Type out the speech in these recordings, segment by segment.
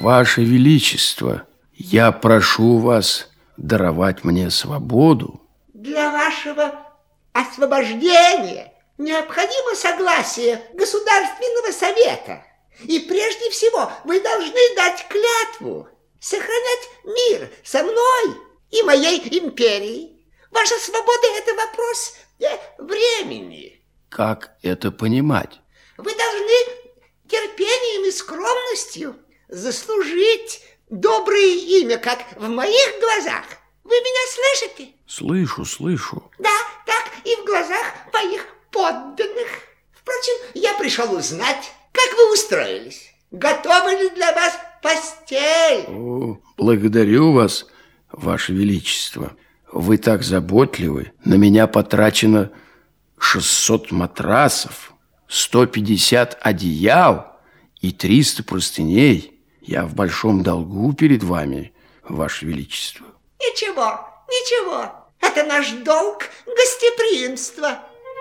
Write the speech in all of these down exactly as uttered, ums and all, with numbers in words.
Ваше Величество, я прошу вас даровать мне свободу. Для вашего освобождения необходимо согласие Государственного совета. И прежде всего вы должны дать клятву сохранять мир со мной и моей империей. Ваша свобода – это вопрос времени. Как это понимать? Вы должны терпением и скромностью заслужить доброе имя, как в моих глазах. Вы меня слышите? Слышу, слышу. Да, так и в глазах моих подданных. Впрочем, я пришел узнать, как вы устроились. Готова ли для вас постель? О, благодарю вас, Ваше Величество. Вы так заботливы. На меня потрачено шестьсот матрасов, сто пятьдесят одеял и триста простыней. Я в большом долгу перед вами, Ваше Величество. Ничего, ничего. Это наш долг гостеприимства.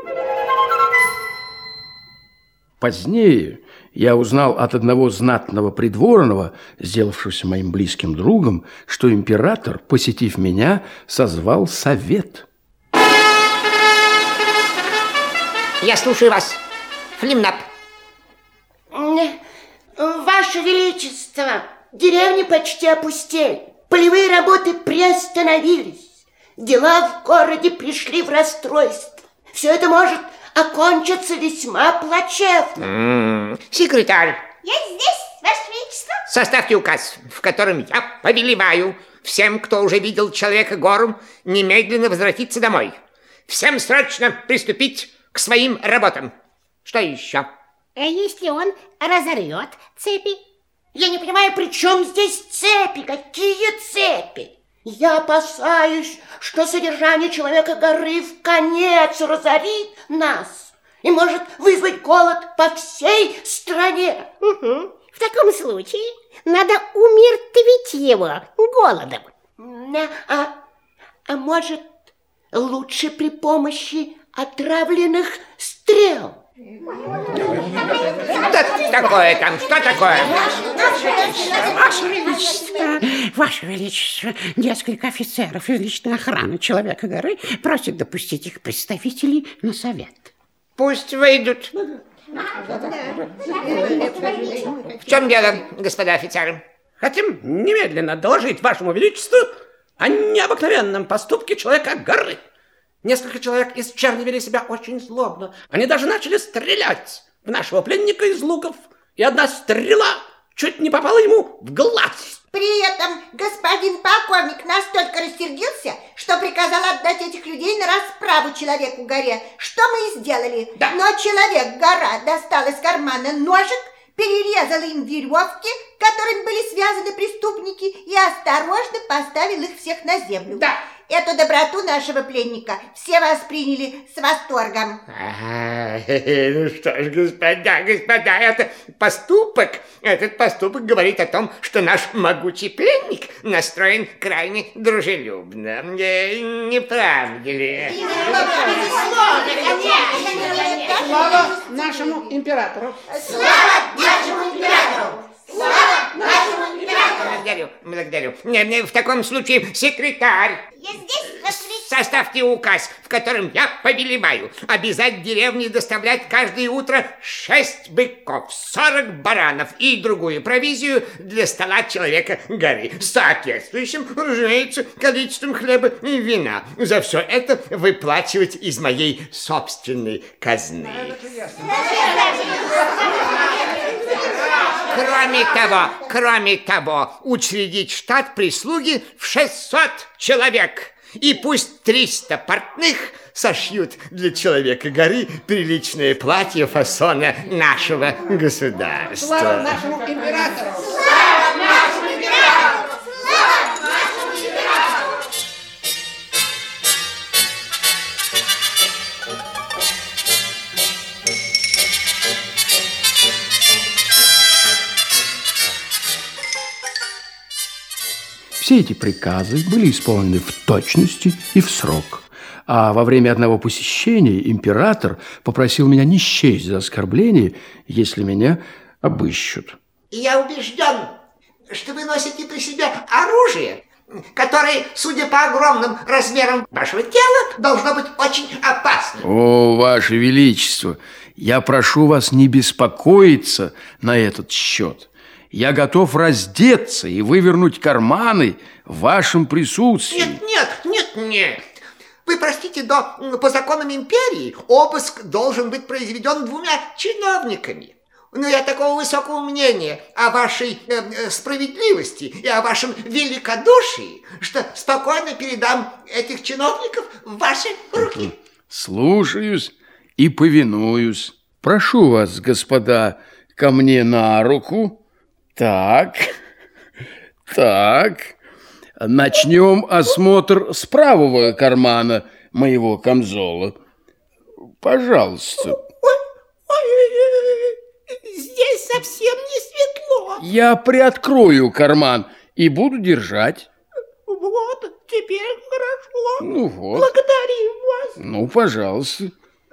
Позднее я узнал от одного знатного придворного, сделавшегося моим близким другом, что император, посетив меня, созвал совет. Я слушаю вас, Флимнап. Ваше Величество, деревни почти опустели. Полевые работы приостановились. Дела в городе пришли в расстройство. Все это может окончиться весьма плачевно. М-м, секретарь. Я здесь, Ваше Величество. Составьте указ, в котором я повелеваю всем, кто уже видел Человека-гору, немедленно возвратиться домой. Всем срочно приступить к своим работам. Что еще? А если он разорвет цепи? Я не понимаю, при чем здесь цепи? Какие цепи? Я опасаюсь, что содержание Человека-горы в конец разорит нас и может вызвать голод по всей стране. Угу. В таком случае надо умертвить его голодом. А, а может, лучше при помощи отравленных стрел? Что такое там? Что такое? Ваше Величество, Ваше Величество, несколько офицеров из личной охраны Человека-горы просят допустить их представителей на совет. Пусть выйдут. В чем дело, господа офицеры? Хотим немедленно доложить Вашему Величеству о необыкновенном поступке Человека-горы. Несколько человек из черни вели себя очень злобно. Они даже начали стрелять в нашего пленника из луков. И одна стрела чуть не попала ему в глаз. При этом господин полковник настолько рассердился, что приказал отдать этих людей на расправу Человеку-горе. Что мы и сделали. Да. Но Человек-гора достал из кармана ножик, перерезал им веревки, которыми были связаны преступники, и осторожно поставил их всех на землю. Да. Эту доброту нашего пленника все восприняли с восторгом. А, ну что ж, господа, господа, это поступок. Этот поступок говорит о том, что наш могучий пленник настроен крайне дружелюбно. Не, не правда ли? Слава нашему императору! Слава нашему императору! Слава нашему императору! Благодарю, благодарю. Не, не, в таком случае, секретарь. Я здесь, Ваше Величество. Составьте указ, в котором я повелеваю обязать деревне доставлять каждое утро шесть быков, сорок баранов и другую провизию для стола Человека-горы с соответствующим, разумеется, количеством хлеба и вина. За все это выплачивать из моей собственной казны. Кроме того, кроме того, учредить штат прислуги в шестьсот человек. И пусть триста портных сошьют для Человека-горы приличное платье фасона нашего государства. Слава нашему императору! Слава нашему императору! Слава нашему императору! Все эти приказы были исполнены в точности и в срок. А во время одного посещения император попросил меня не счесть за оскорбление, если меня обыщут. Я убежден, что вы носите при себе оружие, которое, судя по огромным размерам вашего тела, должно быть очень опасным. О, Ваше Величество, я прошу вас не беспокоиться на этот счет. Я готов раздеться и вывернуть карманы в вашем присутствии. Нет, нет, нет, нет. Вы простите, но по законам империи обыск должен быть произведен двумя чиновниками. Но я такого высокого мнения о вашей э, справедливости и о вашем великодушии, что спокойно передам этих чиновников в ваши руки. Слушаюсь и повинуюсь. Прошу вас, господа, ко мне на руку. Так, так. Начнем осмотр с правого кармана моего камзола. Пожалуйста. Здесь совсем не светло. Я приоткрою карман и буду держать. Вот, теперь хорошо. Ну вот. Благодарю вас. Ну, пожалуйста.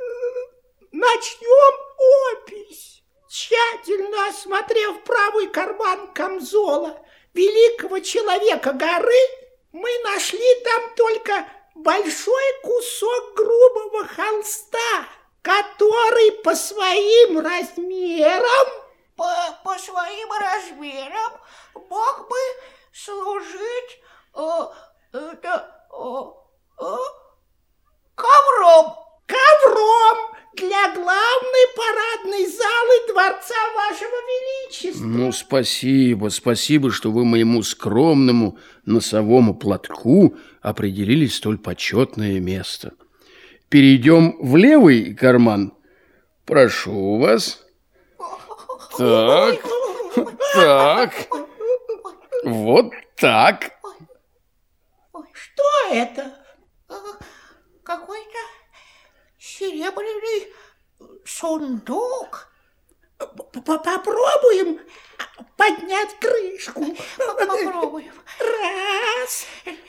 Начнем опись. Тщательно осмотрев правый карман камзола великого человека горы, мы нашли там только большой кусок грубого холста, который по своим размерам... По, по своим размерам мог бы служить э, это, э, э, ковром. Ковром для главной парадной залы дворца вашего величества. Ну, спасибо, спасибо, что вы моему скромному носовому платку определили столь почетное место. Перейдем в левый карман. Прошу вас. Так, так, вот так. Что это? Какой-то серебряный сундук. Попробуем поднять крышку. Попробуем. Раз,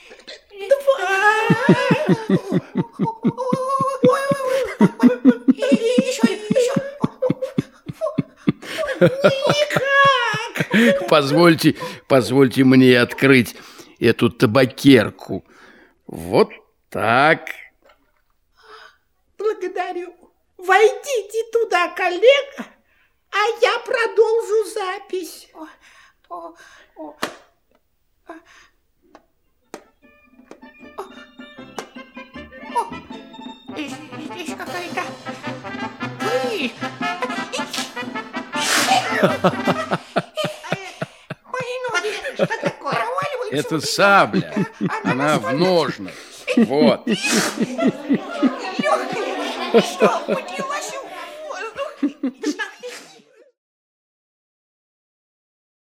два. Еще, еще. Никак. Позвольте, позвольте мне открыть эту табакерку. Вот так. Благодарю. Войдите туда, коллега, а я продолжу запись. О, о, о. О, здесь, здесь какая-то пыль. Что такое? Это сабля. Она в ножнах. Вот. Легкая. Что, поднялась в воздух?